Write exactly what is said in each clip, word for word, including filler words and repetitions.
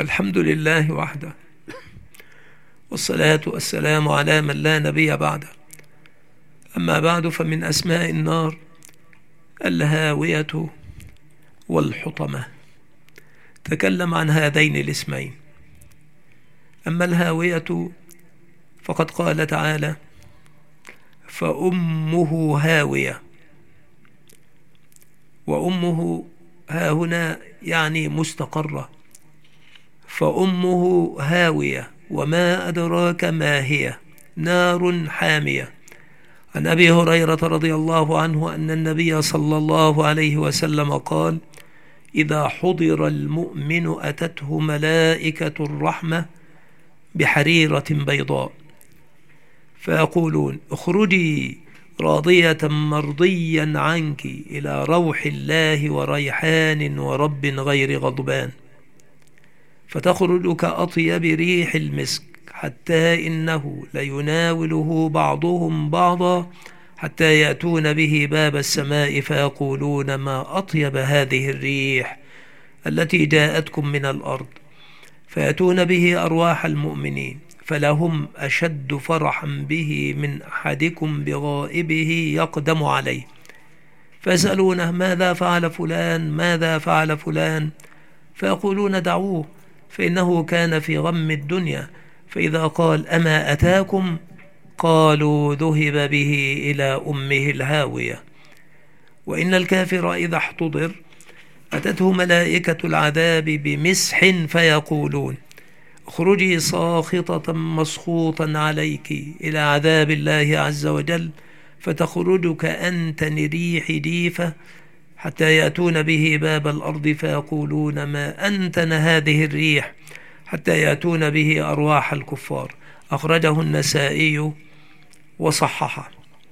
الحمد لله وحده، والصلاة والسلام على من لا نبي بعده. أما بعد، فمن أسماء النار الهاوية والحطمة. تكلم عن هذين الاسمين. أما الهاوية فقد قال تعالى: فأمه هاوية. وأمه ها هنا يعني مستقرة، فأمه هاوية وما أدراك ما هي، نار حامية. عن أبي هريرة رضي الله عنه أن النبي صلى الله عليه وسلم قال: إذا حضر المؤمن أتته ملائكة الرحمة بحريرة بيضاء فيقولون: اخرجي راضية مرضيا عنك إلى روح الله وريحان ورب غير غضبان، فتخرج كأطيب ريح المسك، حتى إنه ليناوله بعضهم بعضا حتى يأتون به باب السماء فيقولون: ما أطيب هذه الريح التي جاءتكم من الأرض، فيأتون به أرواح المؤمنين، فلهم أشد فرحا به من أحدكم بغائبه يقدم عليه، فيسألونه: ماذا فعل فلان ماذا فعل فلان فيقولون: دعوه فإنه كان في غم الدنيا، فإذا قال: أما أتاكم؟ قالوا: ذهب به إلى أمه الهاوية. وإن الكافر إذا احتضر أتته ملائكة العذاب بمسح فيقولون: اخرجي ساخطة مسخوطا عليك إلى عذاب الله عز وجل، فتخرج كأنتن ريح جيفة، حتى يأتون به باب الأرض فيقولون: ما أنتن هذه الريح، حتى يأتون به أرواح الكفار. أخرجه النسائي وصححه.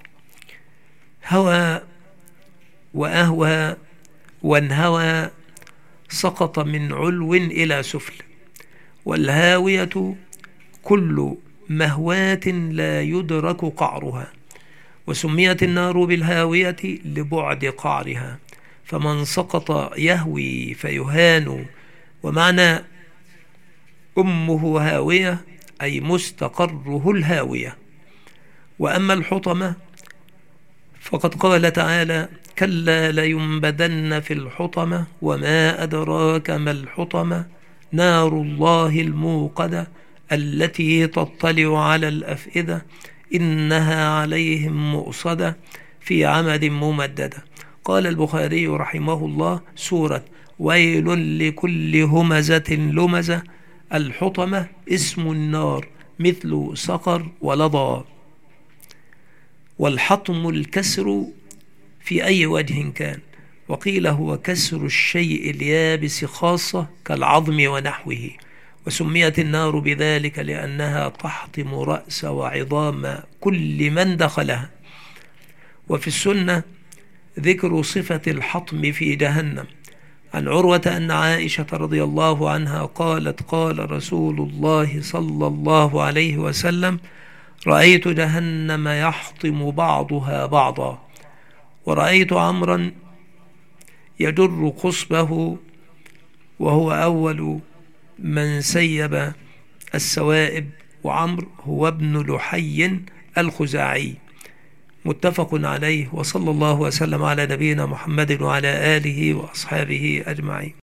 هوى وأهوى وانهوى سقط من علو إلى سفل، والهاوية كل مهواة لا يدرك قعرها، وسميت النار بالهاوية لبعد قعرها، فمن سقط يهوي فيهان. ومعنى أمه هاوية أي مستقره الهاوية. وأما الحطمة فقد قال تعالى: كلا لينبذن في الحطمة وما أدراك ما الحطمة، نار الله الموقدة التي تطلع على الأفئدة، إنها عليهم مؤصدة في عمد ممددة. قال البخاري رحمه الله: سورة ويل لكل همزة لمزة. الحطمة اسم النار مثل سقر ولظى. والحطم الكسر في أي وجه كان، وقيل هو كسر الشيء اليابس خاصة كالعظم ونحوه. وسميت النار بذلك لأنها تحطم رأس وعظام كل من دخلها. وفي السنة ذكر صفة الحطم في جهنم. عن عروة أن عائشة رضي الله عنها قالت: قال رسول الله صلى الله عليه وسلم: رأيت جهنم يحطم بعضها بعضا، ورأيت عمرا يجر قصبه، وهو أول من سيب السوائب، وعمر هو ابن لحي الخزاعي. متفق عليه. وصلى الله وسلم على نبينا محمد وعلى آله وأصحابه أجمعين.